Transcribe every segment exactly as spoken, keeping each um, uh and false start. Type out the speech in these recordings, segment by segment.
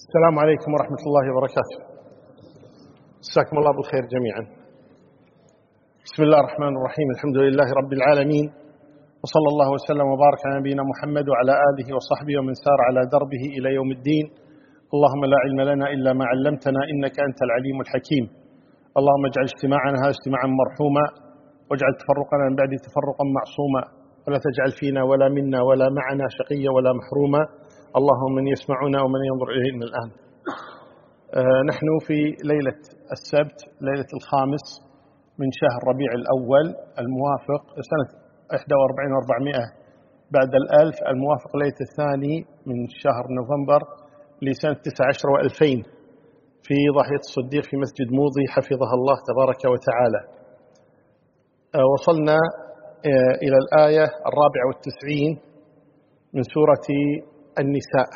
السلام عليكم ورحمة الله وبركاته. مساكم الله بالخير جميعا. بسم الله الرحمن الرحيم. الحمد لله رب العالمين، وصلى الله وسلم وبارك على نبينا محمد وعلى آله وصحبه ومن سار على دربه إلى يوم الدين. اللهم لا علم لنا إلا ما علمتنا إنك أنت العليم الحكيم. اللهم اجعل اجتماعنا هذا اجتماعا مرحوما، واجعل تفرقنا من بعد تفرقا معصوما، ولا تجعل فينا ولا منا ولا معنا شقيا ولا محروما. اللهم من يسمعنا ومن ينظر إلينا الآن. آه نحن في ليلة السبت، ليلة الخامس من شهر ربيع الأول الموافق سنة واحد وأربعين وأربعمائة بعد الألف، الموافق ليلة الثاني من شهر نوفمبر لسنة تسعة عشر وألفين في ضاحية الصديق في مسجد موضي حفظها الله تبارك وتعالى. آه وصلنا آه إلى الآية الرابعة والتسعين من سورة النساء.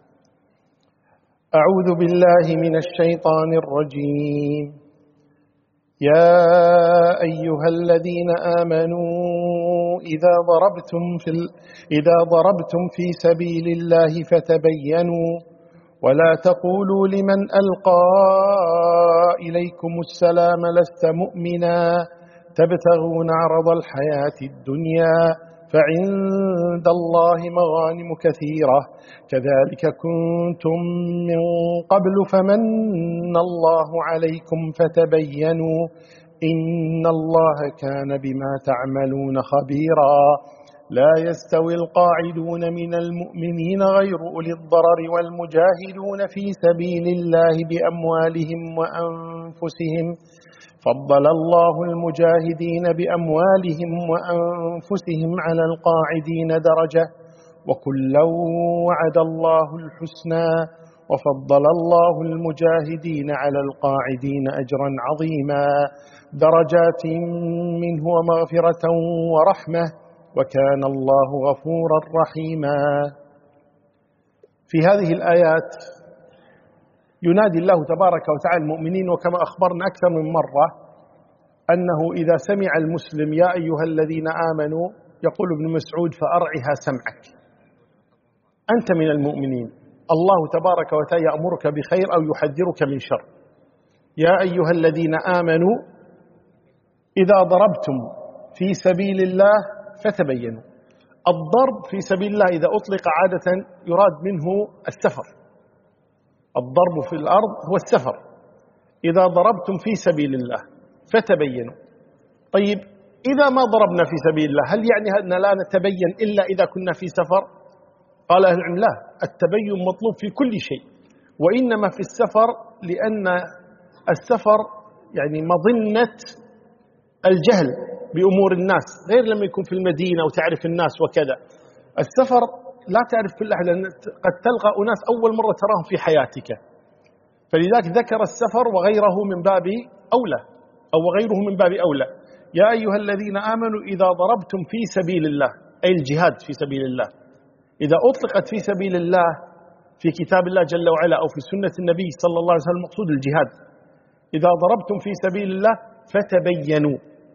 أعوذ بالله من الشيطان الرجيم. يا أيها الذين آمنوا إذا ضربتم في ال... إذا ضربتم في سبيل الله فتبينوا ولا تقولوا لمن ألقى إليكم السلام لست مؤمنا تبتغون عرض الحياة الدنيا فعند الله مغانم كثيرة كذلك كنتم من قبل فمن الله عليكم فتبينوا إن الله كان بما تعملون خبيرا. لا يستوي القاعدون من المؤمنين غير أولي الضرر والمجاهدون في سبيل الله بأموالهم وأنفسهم فضل الله المجاهدين بأموالهم وأنفسهم على القاعدين درجة وكلا وعد الله الحسنى وفضل الله المجاهدين على القاعدين أجرا عظيما درجات منه ومغفرة ورحمة وكان الله غفورا رحيما. في هذه الآيات ينادي الله تبارك وتعالى المؤمنين، وكما أخبرنا أكثر من مرة أنه إذا سمع المسلم يا أيها الذين آمنوا يقول ابن مسعود فأرعها سمعك، أنت من المؤمنين، الله تبارك وتعالى يأمرك بخير أو يحذرك من شر. يا أيها الذين آمنوا إذا ضربتم في سبيل الله فتبينوا. الضرب في سبيل الله إذا أطلق عادة يراد منه السفر، الضرب في الأرض هو السفر. إذا ضربتم في سبيل الله فتبينوا. طيب إذا ما ضربنا في سبيل الله هل يعني أن لا نتبين إلا إذا كنا في سفر؟ قال أهل العلم لا، التبين مطلوب في كل شيء، وإنما في السفر لأن السفر يعني مظنة الجهل بأمور الناس، غير لما يكون في المدينة وتعرف الناس وكذا. السفر لا تعرف كل أحد، قد تلقى أناس أول مرة تراهم في حياتك، فلذلك ذكر السفر وغيره من باب أولى أو غيره من باب أولى. يا أيها الذين آمنوا إذا ضربتم في سبيل الله، أي الجهاد في سبيل الله. إذا أطلقت في سبيل الله في كتاب الله جل وعلا أو في سنة النبي صلى الله عليه وسلم مقصود الجهاد. إذا ضربتم في سبيل الله فتبينوا.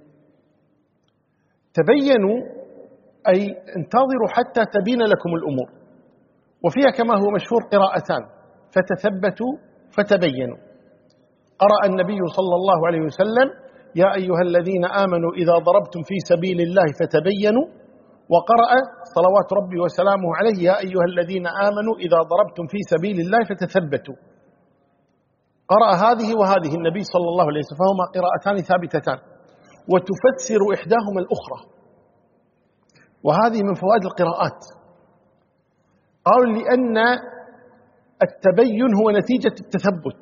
تبينوا أي انتظروا حتى تبين لكم الأمور، وفيها كما هو مشهور قراءتان، فتثبتوا فتبينوا. قرأ النبي صلى الله عليه وسلم يا أيها الذين آمنوا إذا ضربتم في سبيل الله فتبينوا، وقرأ صلوات ربي وسلامه عليه يا أيها الذين آمنوا إذا ضربتم في سبيل الله فتثبتوا. قرأ هذه وهذه النبي صلى الله عليه وسلم، فهما قراءتان ثابتتان وتفسر إحداهما الأخرى، وهذه من فوائد القراءات. قالوا لأن التبين هو نتيجة التثبت.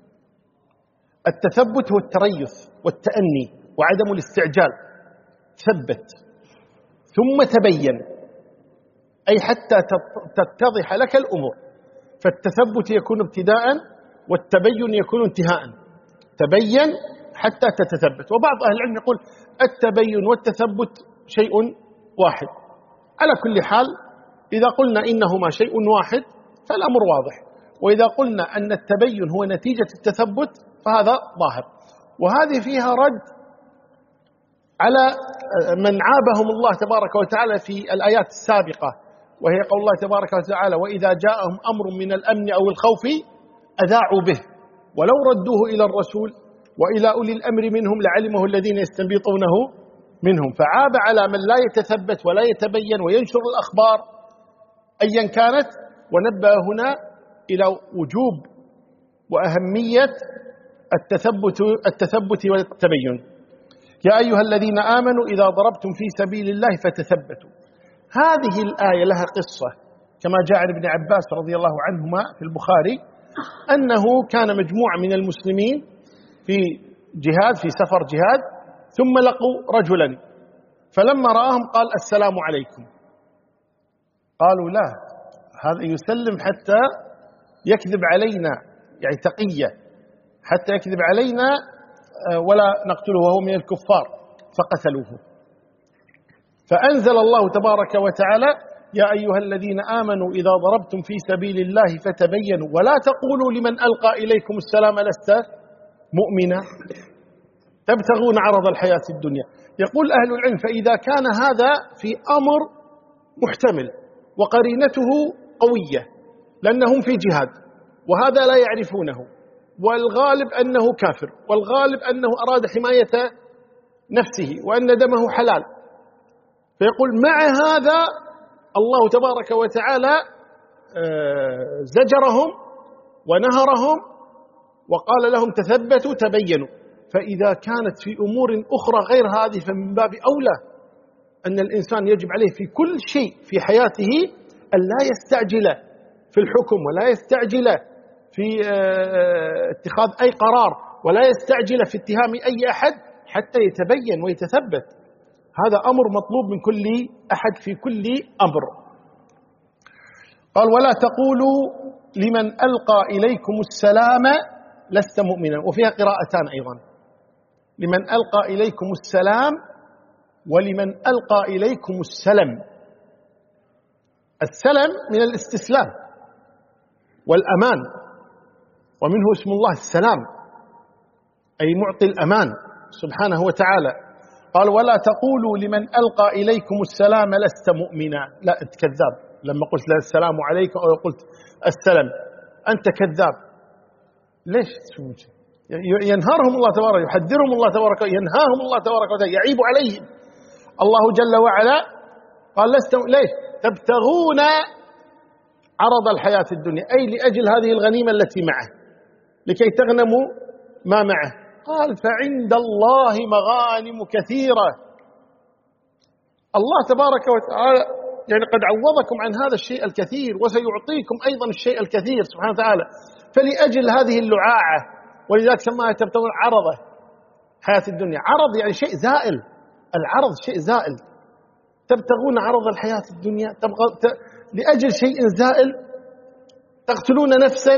التثبت هو التريث والتأني وعدم الاستعجال. ثبت ثم تبين، أي حتى تتضح لك الأمور. فالتثبت يكون ابتداء والتبين يكون انتهاء. تبين حتى تتثبت. وبعض أهل العلم يقول التبين والتثبت شيء واحد. على كل حال إذا قلنا إنهما شيء واحد فالأمر واضح، وإذا قلنا أن التبين هو نتيجة التثبت فهذا ظاهر. وهذه فيها رد على من عابهم الله تبارك وتعالى في الآيات السابقة، وهي قول الله تبارك وتعالى وإذا جاءهم أمر من الأمن أو الخوف أذاعوا به، ولو ردوه إلى الرسول وإلى أولي الأمر منهم لعلمه الذين يستنبطونه منهم. فعاب على من لا يتثبت ولا يتبين وينشر الأخبار أيا كانت، ونبه هنا إلى وجوب وأهمية التثبت التثبت والتبين. يا أيها الذين آمنوا إذا ضربتم في سبيل الله فتثبتوا. هذه الآية لها قصة كما جاء عن ابن عباس رضي الله عنهما في البخاري، أنه كان مجموعة من المسلمين في جهاد في سفر جهاد، ثم لقوا رجلا، فلما رآهم قال السلام عليكم. قالوا لا، هذا يسلم حتى يكذب علينا، يعني تقية حتى يكذب علينا ولا نقتله وهو من الكفار، فقتلوه. فأنزل الله تبارك وتعالى يا أيها الذين آمنوا إذا ضربتم في سبيل الله فتبينوا ولا تقولوا لمن ألقى إليكم السلام لست مؤمنا تبتغون عرض الحياة الدنيا. يقول أهل العلم فإذا كان هذا في أمر محتمل وقرينته قوية لأنهم في جهاد وهذا لا يعرفونه، والغالب أنه كافر، والغالب أنه أراد حماية نفسه وأن دمه حلال، فيقول مع هذا الله تبارك وتعالى زجرهم ونهرهم وقال لهم تثبتوا تبينوا. فإذا كانت في أمور أخرى غير هذه فمن باب أولى أن الإنسان يجب عليه في كل شيء في حياته أن لا يستعجل في الحكم ولا يستعجل في اتخاذ أي قرار ولا يستعجل في اتهام أي أحد حتى يتبين ويتثبت. هذا أمر مطلوب من كل أحد في كل أمر. قال ولا تقولوا لمن ألقى إليكم السلام لست مؤمنا، وفيها قراءتان أيضا، لمن ألقى إليكم السلام ولمن ألقى إليكم السلم. السلم من الاستسلام والأمان، ومنه اسم الله السلام أي معطي الأمان سبحانه وتعالى. قال ولا تقولوا لمن ألقى إليكم السلام لست مؤمنا، لا أنت كذاب لما قلت له السلام عليكم أو قلت السلام، أنت كذاب. ليش تسوون شيء؟ ينهارهم الله تبارك، يحذرهم الله تبارك، ينهاهم الله تبارك وتعالى، يعيب عليهم الله جل وعلا. قال لست ليش تبتغون عرض الحياة الدنيا، أي لأجل هذه الغنيمة التي معه لكي تغنموا ما معه. قال فعند الله مغانم كثيرة. الله تبارك وتعالى يعني قد عوضكم عن هذا الشيء الكثير وسيعطيكم أيضا الشيء الكثير سبحانه وتعالى. فلأجل هذه اللعاعة، ولذلك سماها تبتغون عرضه حياة الدنيا. عرض يعني شيء زائل، العرض شيء زائل، تبتغون عرض الحياة الدنيا تبغى ت... لأجل شيء زائل تقتلون نفسا.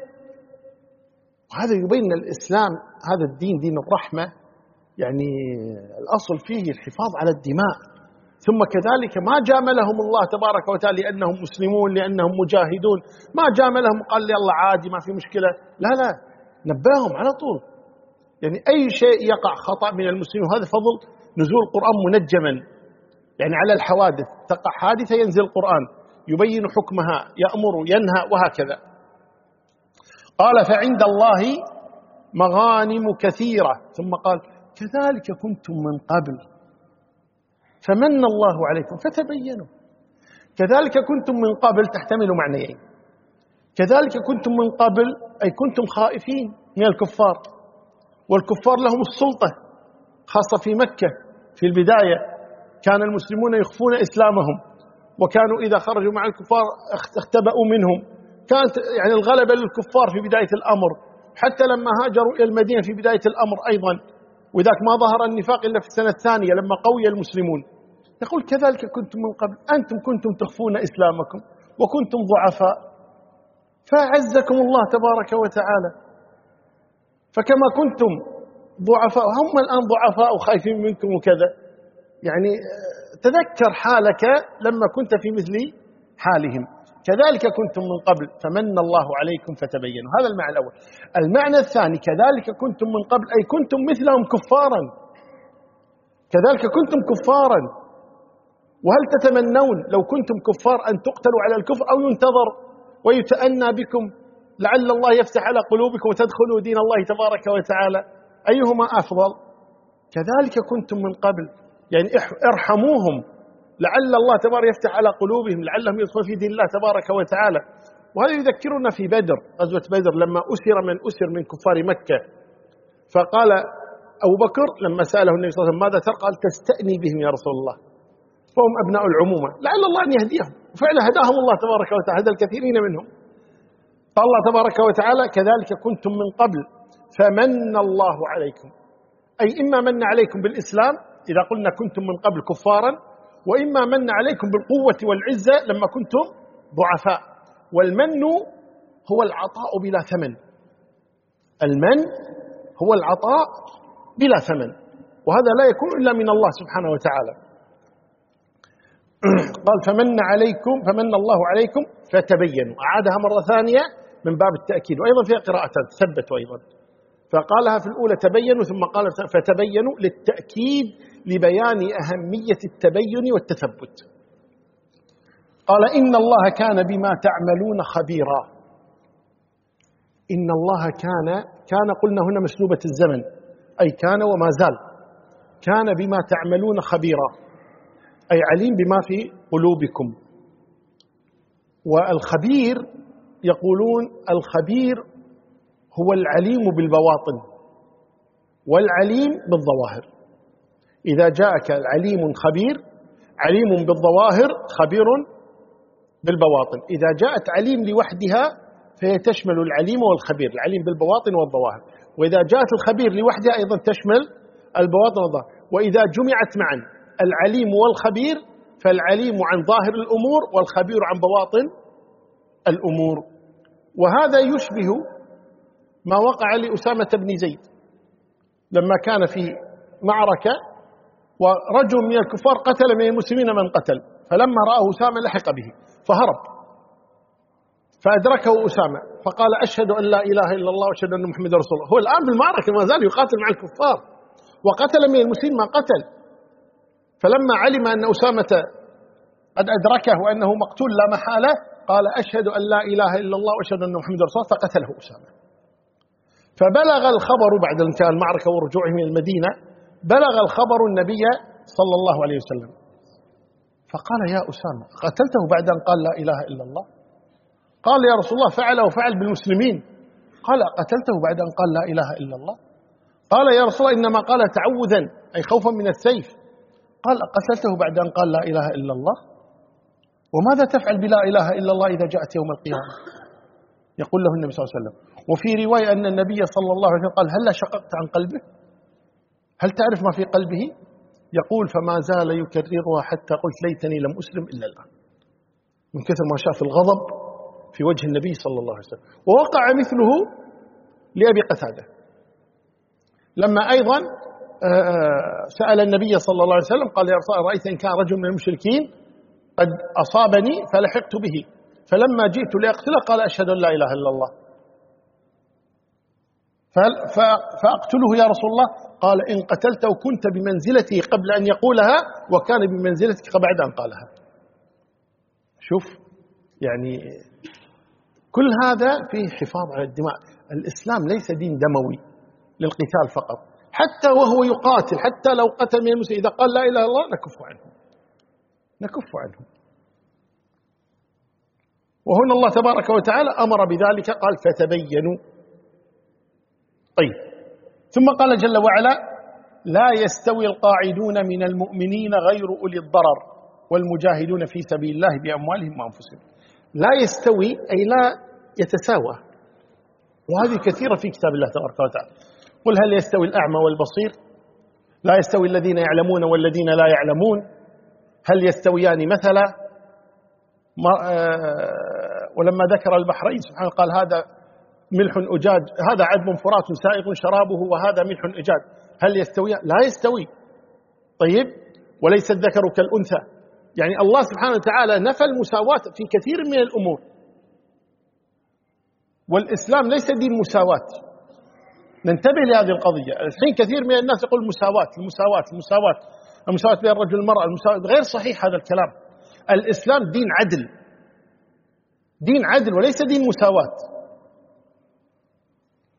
وهذا يبين الإسلام هذا الدين دين الرحمة، يعني الأصل فيه الحفاظ على الدماء. ثم كذلك ما جاملهم الله تبارك وتعالى لأنهم مسلمون لأنهم مجاهدون، ما جاملهم وقال لي الله عادي ما في مشكلة، لا لا، نباهم على طول. يعني أي شيء يقع خطأ من المسلمين، وهذا فضل نزول القرآن منجما، يعني على الحوادث تقع حادثة ينزل القرآن يبين حكمها، يأمر ينهى وهكذا. قال فعند الله مغانم كثيرة، ثم قال كذلك كنتم من قبل فمن الله عليكم فتبينوا. كذلك كنتم من قبل تحتمل معنيين، كذلك كنتم من قبل أي كنتم خائفين من الكفار، والكفار لهم السلطة خاصة في مكة. في البداية كان المسلمون يخفون إسلامهم، وكانوا إذا خرجوا مع الكفار اختبأوا منهم، كانت يعني الغلبة للكفار في بداية الأمر، حتى لما هاجروا إلى المدينة في بداية الأمر أيضا، وذاك ما ظهر النفاق إلا في السنة الثانية لما قوي المسلمون. يقول كذلك كنتم من قبل، أنتم كنتم تخفون إسلامكم وكنتم ضعفاء فأعزكم الله تبارك وتعالى. فكما كنتم ضعفاء هم الآن ضعفاء وخايفين منكم وكذا، يعني تذكر حالك لما كنت في مثل حالهم. كذلك كنتم من قبل فمن الله عليكم فتبينوا. هذا المعنى الأول. المعنى الثاني كذلك كنتم من قبل أي كنتم مثلهم كفارا، كذلك كنتم كفارا. وهل تتمنون لو كنتم كفار أن تقتلوا على الكفر أو ينتظر ويتأنى بكم لعل الله يفتح على قلوبكم وتدخلوا دين الله تبارك وتعالى، أيهما أفضل؟ كذلك كنتم من قبل، يعني ارحموهم لعل الله تبارك يفتح على قلوبهم، لعلهم يدخلون في دين الله تبارك وتعالى. وهذا يذكرنا في بدر، غزوة بدر لما أسر من أسر من كفار مكة، فقال أبو بكر لما سأله النبي صلى الله عليه وسلم ماذا ترى؟ قال تستأني بهم يا رسول الله، فهم أبناء العمومة، لعل الله أن يهديهم، وفعلا هداهم الله تبارك وتعالى، هدى الكثيرين منهم. قال الله تبارك وتعالى كذلك كنتم من قبل فمن الله عليكم، أي إما من عليكم بالإسلام إذا قلنا كنتم من قبل كفارا، وإما من عليكم بالقوة والعزة لما كنتم ضعفاء. والمن هو العطاء بلا ثمن، المن هو العطاء بلا ثمن، وهذا لا يكون إلا من الله سبحانه وتعالى. قال فمن عليكم فمن الله عليكم فتبينوا، أعادها مرة ثانية من باب التأكيد، وأيضا فيها قراءتان ثبت أيضا، فقالها في الأولى تبينوا ثم قال فتبينوا للتأكيد لبيان أهمية التبين والتثبت. قال إن الله كان بما تعملون خبيرا، إن الله كان كان قلنا هنا مسلوبة الزمن، أي كان وما زال، كان بما تعملون خبيرا، أي عليم بما في قلوبكم. والخبير يقولون الخبير هو العليم بالبواطن والعليم بالظواهر. إذا جاءك عليم خبير، عليم بالظواهر خبير بالبواطن. إذا جاءت عليم لوحدها فهي تشمل العليم والخبير، العليم بالبواطن والظواهر، وإذا جاءت الخبير لوحدها أيضا تشمل البواطن والظواهر. وإذا جمعت معا العليم والخبير فالعليم عن ظاهر الأمور والخبير عن بواطن الأمور. وهذا يشبه ما وقع لأسامة بن زيد لما كان في معركة ورجل من الكفار قتل من المسلمين من قتل، فلما رآه أسامة لحق به فهرب، فأدركه أسامة فقال أشهد أن لا إله إلا الله وأشهد أن محمد رسول الله. هو الآن بالمعركة ما زال يقاتل مع الكفار وقتل من المسلمين ما قتل، فلما علم أن أسامة قد أدركه وأنه مقتول لا محالة قال أشهد أن لا إله إلا الله وأشهد أن محمد رسول الله، فقتله أسامة. فبلغ الخبر بعد انتهاء المعركة ورجوعه من المدينة، بلغ الخبر النبي صلى الله عليه وسلم، فقال يا أسامة قتلته بعد أن قال لا إله إلا الله؟ قال يا رسول الله فعل وفعل بالمسلمين. قال قتلته بعد أن قال لا إله إلا الله؟ قال يا رسول الله إنما قال تعوذا أي خوفا من السيف. قال قتلته بعد أن قال لا إله إلا الله؟ وماذا تفعل بلا إله إلا الله إذا جاءت يوم القيامة؟ يقول له النبي صلى الله عليه وسلم. وفي رواية أن النبي صلى الله عليه وسلم قال هل شققت عن قلبه؟ هل تعرف ما في قلبه؟ يقول فما زال يكررها حتى قلت ليتني لم أسلم إلا الآن، من كثر ما شاف الغضب في وجه النبي صلى الله عليه وسلم. ووقع مثله لأبي قتادة لما أيضا سأل النبي صلى الله عليه وسلم قال يا رسول الله رأيت إن كان رجل من المشركين قد أصابني فلحقت به، فلما جئت لأقتله قال أشهد أن لا إله إلا الله، فأقتله يا رسول الله؟ قال إن قتلته كنت بمنزلته قبل أن يقولها وكان بمنزلتك بعد أن قالها. شوف يعني كل هذا فيه حفاظ على الدماء. الإسلام ليس دين دموي للقتال فقط، حتى وهو يقاتل، حتى لو قتل من المسلمين إذا قال لا إله إلا الله نكف عنه نكف عنه. وهنا الله تبارك وتعالى أمر بذلك قال فتبينوا. طيب ثم قال جل وعلا لا يستوي القاعدون من المؤمنين غير أولي الضرر والمجاهدون في سبيل الله بأموالهم وأنفسهم. لا يستوي أي لا يتساوى، وهذه كثيرة في كتاب الله تبارك وتعالى. قل هل يستوي الأعمى والبصير؟ لا يستوي الذين يعلمون والذين لا يعلمون، هل يستويان مثلا؟ ولما ذكر البحرين سبحانه قال هذا ملح أجاج هذا عذب فرات سائغ شرابه وهذا ملح أجاج، هل يستويان؟ لا يستوي. طيب وليس الذكر كالأنثى، يعني الله سبحانه وتعالى نفى المساواة في كثير من الأمور، والإسلام ليس دين مساواة. ننتبه لهذه القضية. الحين كثير من الناس يقول مساواة المساواة المساواة المساواة بين الرجل والمرأة، المساواة غير صحيح هذا الكلام. الإسلام دين عدل، دين عدل وليس دين مساواة.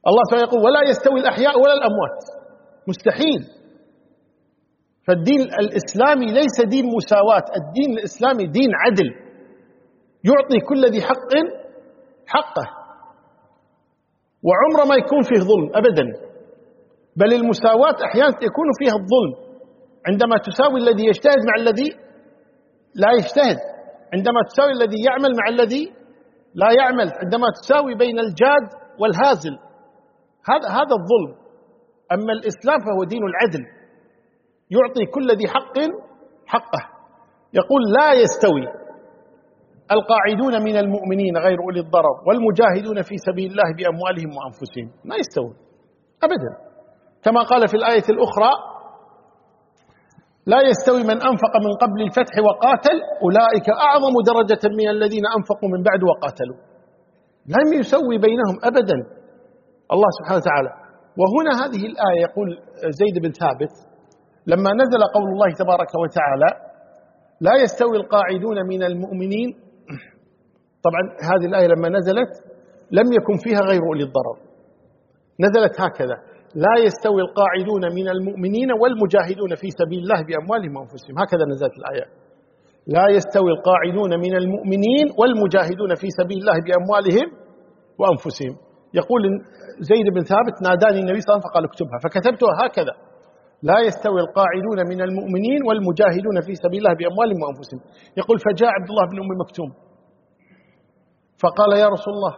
الله سبحانه يقول ولا يستوي الأحياء ولا الأموات، مستحيل. فالدين الإسلامي ليس دين مساواة، الدين الإسلامي دين عدل، يعطي كل ذي حق حقه، وعمره ما يكون فيه ظلم أبدا، بل المساواة أحيانا يكون فيها الظلم، عندما تساوي الذي يجتهد مع الذي لا يجتهد، عندما تساوي الذي يعمل مع الذي لا يعمل، عندما تساوي بين الجاد والهازل، هذا هذا الظلم. أما الإسلام فهو دين العدل، يعطي كل ذي حق حقه. يقول لا يستوي القاعدون من المؤمنين غير أولي الضرر والمجاهدون في سبيل الله بأموالهم وأنفسهم، لا يستوون أبدا. كما قال في الآية الأخرى لا يستوي من أنفق من قبل الفتح وقاتل أولئك أعظم درجة من الذين أنفقوا من بعد وقاتلوا، لم يسوي بينهم أبدا الله سبحانه وتعالى. وهنا هذه الآية يقول زيد بن ثابت لما نزل قول الله تبارك وتعالى لا يستوي القاعدون من المؤمنين، طبعا هذه الآية لما نزلت لم يكن فيها غير أولي الضرر، نزلت هكذا لا يستوي القاعدون من المؤمنين والمجاهدون في سبيل الله بأموالهم وأنفسهم، هكذا نزلت الآية لا يستوي القاعدون من المؤمنين والمجاهدون في سبيل الله بأموالهم وأنفسهم. يقول زيد بن ثابت ناداني النبي صلى الله عليه وسلم فقال اكتبها، فكتبتها هكذا لا يستوي القاعدون من المؤمنين والمجاهدون في سبيل الله بأموالهم وأنفسهم. يقول فجاء عبد الله بن أم مكتوم فقال يا رسول الله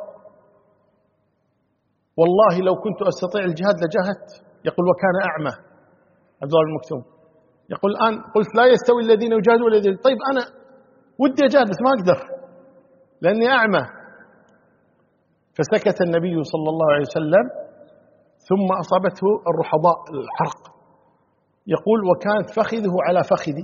والله لو كنت أستطيع الجهاد لجاهدت. يقول وكان أعمى عبد الله بن مكتوم، يقول الآن قلت لا يستوي الذين يجاهدون والذين، طيب أنا ودي أجاهد بس ما أقدر لأني أعمى. فسكت النبي صلى الله عليه وسلم ثم أصابته الرحضاء الحرق، يقول وكانت فخذه على فخذي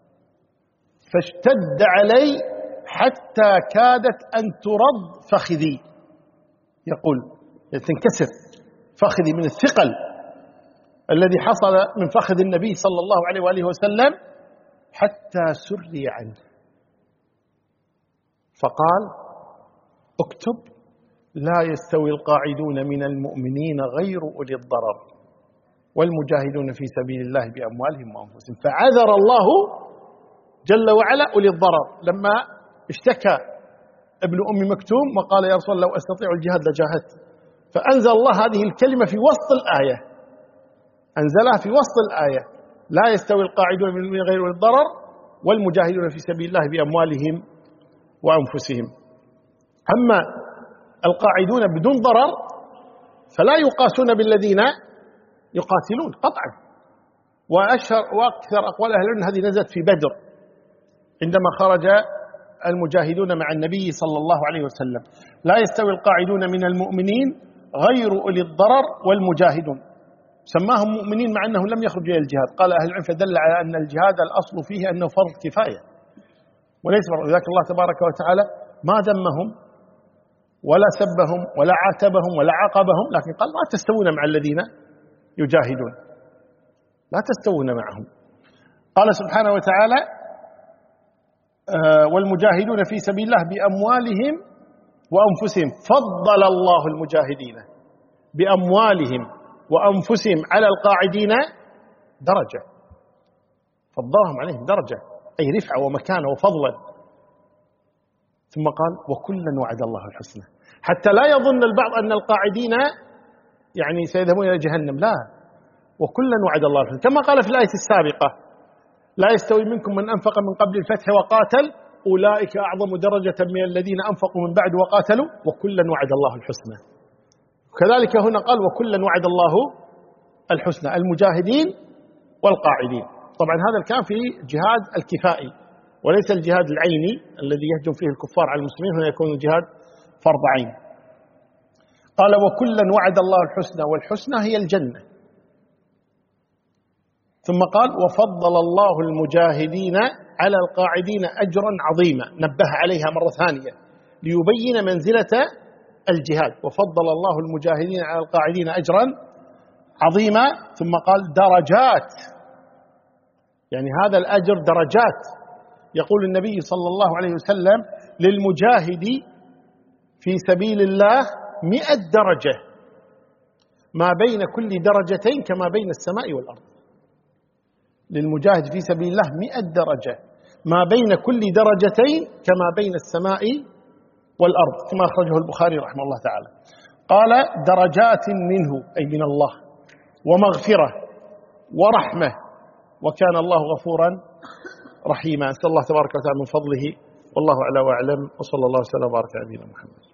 فاشتد علي حتى كادت أن ترض فخذي، يقول تنكسر فخذي من الثقل الذي حصل من فخذ النبي صلى الله عليه وآله وسلم حتى سري عنه. فقال اكتب لا يستوي القاعدون من المؤمنين غير أولي الضرر والمجاهدون في سبيل الله بأموالهم وأنفسهم. فعذر الله جل وعلا أولي الضرر لما اشتكى ابن أم مكتوم وقال يا رسول الله لو أستطيع الجهاد لجاهدت، فأنزل الله هذه الكلمة في وسط الآية، أنزلها في وسط الآية لا يستوي القاعدون من المؤمنين غير أولي الضرر والمجاهدون في سبيل الله بأموالهم وأنفسهم. أما القاعدون بدون ضرر فلا يقاسون بالذين يقاتلون قطعا. وأشهر وأكثر أقوال أهل العلم هذه نزلت في بدر عندما خرج المجاهدون مع النبي صلى الله عليه وسلم لا يستوي القاعدون من المؤمنين غير أولي الضرر والمجاهدون، سماهم مؤمنين مع أنه لم يخرج إلى الجهاد. قال أهل العلم فدل على أن الجهاد الأصل فيه أنه فرض كفاية وليس فرض، ذاك الله تبارك وتعالى ما ذمهم ولا سبهم ولا عاتبهم ولا عاقبهم، لكن قال لا تستوون مع الذين يجاهدون، لا تستوون معهم. قال سبحانه وتعالى آه والمجاهدون في سبيل الله بأموالهم وأنفسهم فضل الله المجاهدين بأموالهم وأنفسهم على القاعدين درجة، فضلهم عليهم درجة أي رفعة ومكانة وفضلا. ثم قال وكلا وعد الله الحسنى، حتى لا يظن البعض أن القاعدين يعني سيذهبون إلى جهنم، لا، وكلا وعد الله الحسنى، كما قال في الآية السابقة لا يستوي منكم من أنفق من قبل الفتح وقاتل أولئك أعظم درجة من الذين أنفقوا من بعد وقاتلوا وكلا وعد الله الحسنى. كذلك هنا قال وكلا وعد الله الحسنى، المجاهدين والقاعدين. طبعا هذا الكلام في جهاد الكفائي وليس الجهاد العيني الذي يهجم فيه الكفار على المسلمين، هنا يكون الجهاد فرض عين. قال وكلا وعد الله الحسنى، والحسنى هي الجنة. ثم قال وفضل الله المجاهدين على القاعدين أجرا عظيما، نبه عليها مرة ثانية ليبين منزلة الجهاد، وفضل الله المجاهدين على القاعدين أجرا عظيما. ثم قال درجات، يعني هذا الأجر درجات. يقول النبي صلى الله عليه وسلم للمجاهد في سبيل الله مئة درجة ما بين كل درجتين كما بين السماء والأرض. للمجاهد في سبيل الله مئة درجة، ما بين كل درجتين كما بين السماء والأرض، كما أخرجه البخاري رحمه الله تعالى. قال درجات منه أي من الله، ومغفرة ورحمة، وكان الله غفورا رحيما. أسأل الله تبارك وتعالى من فضله، والله أعلى وأعلم، وصلى الله وسلم وبارك على نبينا محمد.